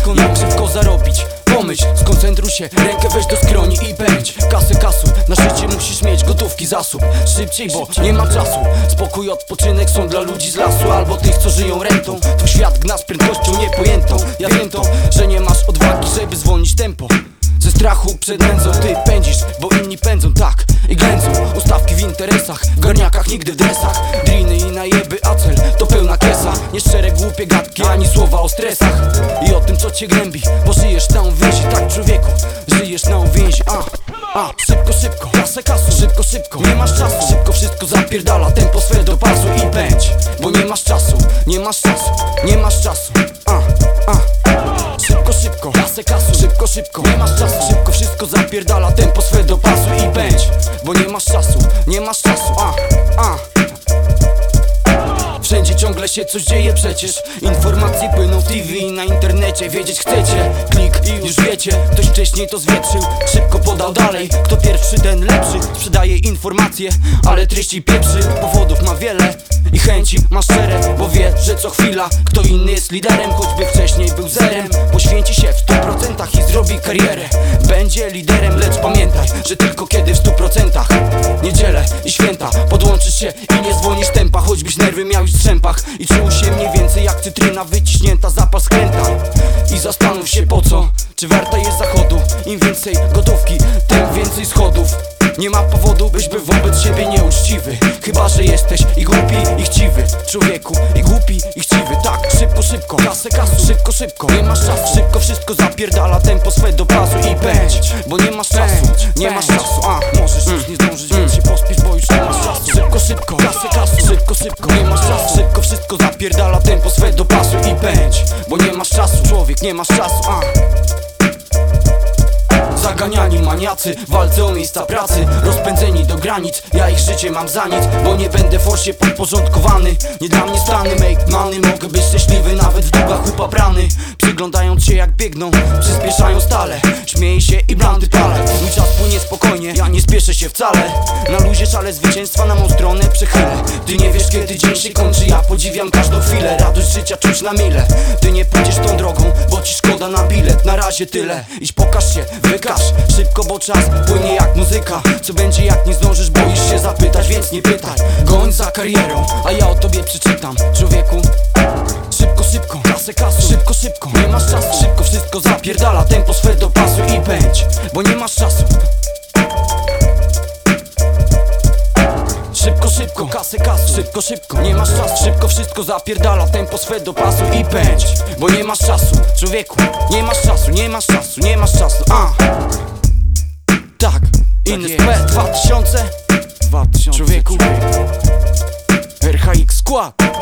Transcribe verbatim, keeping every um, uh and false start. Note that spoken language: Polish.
Jak szybko zarobić? Pomyśl, skoncentruj się, rękę weź do skroni i pędź. Kasy kasuj, na życie musisz mieć gotówki zasób. Szybciej, bo nie ma czasu. Spokój, odpoczynek są dla ludzi z lasu, albo tych, co żyją rentą. Twój świat gna z prędkością niepojętą. Ja wiem to, że nie masz odwagi, żeby zwolnić tempo. Ze strachu przed nędzą ty pędzisz, bo inni pędzą tak i ględzą. Ustawki w interesach, w garniakach, nigdy w dresach. Driny i najeby, a cel to pełna kiesa. Nie szczere głupie gadki, ani słowa o stresach i o tym, co cię gnębi, bo żyjesz na uwięzi, tak człowieku, żyjesz na uwięzi. A, a, szybko, szybko, kasę kasu, szybko, szybko, nie masz czasu. Szybko wszystko zapierdala, tempo swe do pasu i pędź, bo nie masz czasu, nie masz czasu, nie masz czasu. A, a, szybko, szybko, kasę kasu, szybko, szybko, nie masz czasu. Szybko wszystko zapierdala, tempo swe do pasu i pędź, bo nie masz czasu, nie masz czasu. A, a. Wszędzie ciągle się coś dzieje przecież. Informacje płyną w T V i na internecie. Wiedzieć chcecie, klik i już wiecie. Ktoś wcześniej to zwietrzył, szybko podał dalej. Kto pierwszy, ten lepszy. Sprzedaje informacje, ale treści pieprzy. Powodów ma wiele i chęci ma szczere, bo wie, że co chwila kto inny jest liderem, choćby wcześniej był zerem. Poświęci się w stu procentach i zrobi karierę. Będzie liderem, lecz pamiętaj, że tylko kiedy w stu procentach. Niedzielę i święta podłączysz się i nie zwolnisz tempa, choćbyś nerwy miał już w strzępach i czuł się mniej więcej jak cytryna wyciśnięta, zapal skręta. I zastanów się po co, czy warta jest zachodu. Im więcej gotówki, tym więcej schodów. Nie ma powodu, byś był wobec siebie nieuczciwy, chyba że jesteś i głupi i chciwy. Człowieku, i głupi i chciwy. Tak, szybko, szybko, kasę kasu, szybko, szybko, nie masz czasu. Szybko wszystko zapierdala, tempo swe do pasu i pędź, bo nie masz czasu, nie masz czasu. A, możesz już nie zdążyć, więc się pospiesz, bo już nie masz czasu. Szybko, szybko, kasę kasu, szybko, szybko, nie masz czasu. Szybko wszystko zapierdala, tempo swe do pasu i pędź, bo nie masz czasu. Człowiek, nie masz czasu. A. Zaganiani maniacy, walce o miejsca pracy, rozpędzeni do granic. Ja ich życie mam za nic, bo nie będę forsie podporządkowany. Nie dla mnie stany, make money. Mogę być szczęśliwy nawet w długach upaprany. Przyglądając się jak biegną, przyspieszają stale. Śmieję się i blanty palę. Mój czas płynie spokojnie, ja nie spieszę się wcale. Na luzie szale zwycięstwa na mą stronę przechylę. Ty nie wiesz kiedy dzień się kończy, ja podziwiam każdą chwilę. Radość życia czuć na mile. Ty nie pójdziesz tą drogą, bo ci szkoda na bilet. Na razie tyle, idź pokaż się, wykaż szybko, bo czas płynie jak muzyka. Co będzie jak nie zdążysz, boisz się zapytać, więc nie pytaj. Goń za karierą, a ja o tobie przeczytam. Człowieku, szybko, szybko, kasę kasu, szybko, szybko, nie masz czasu. Szybko wszystko zapierdala, tempo swe do pasu i pędź, bo nie masz czasu. Szybko, szybko, kasę kasu, szybko, szybko, nie masz czasu. Szybko wszystko zapierdala, tempo swe do pasu i pędź, bo nie masz czasu. Człowieku, nie masz czasu, nie masz czasu, nie masz czasu. A. Tak, inny P dwa tysiące, człowieku, R H X skład.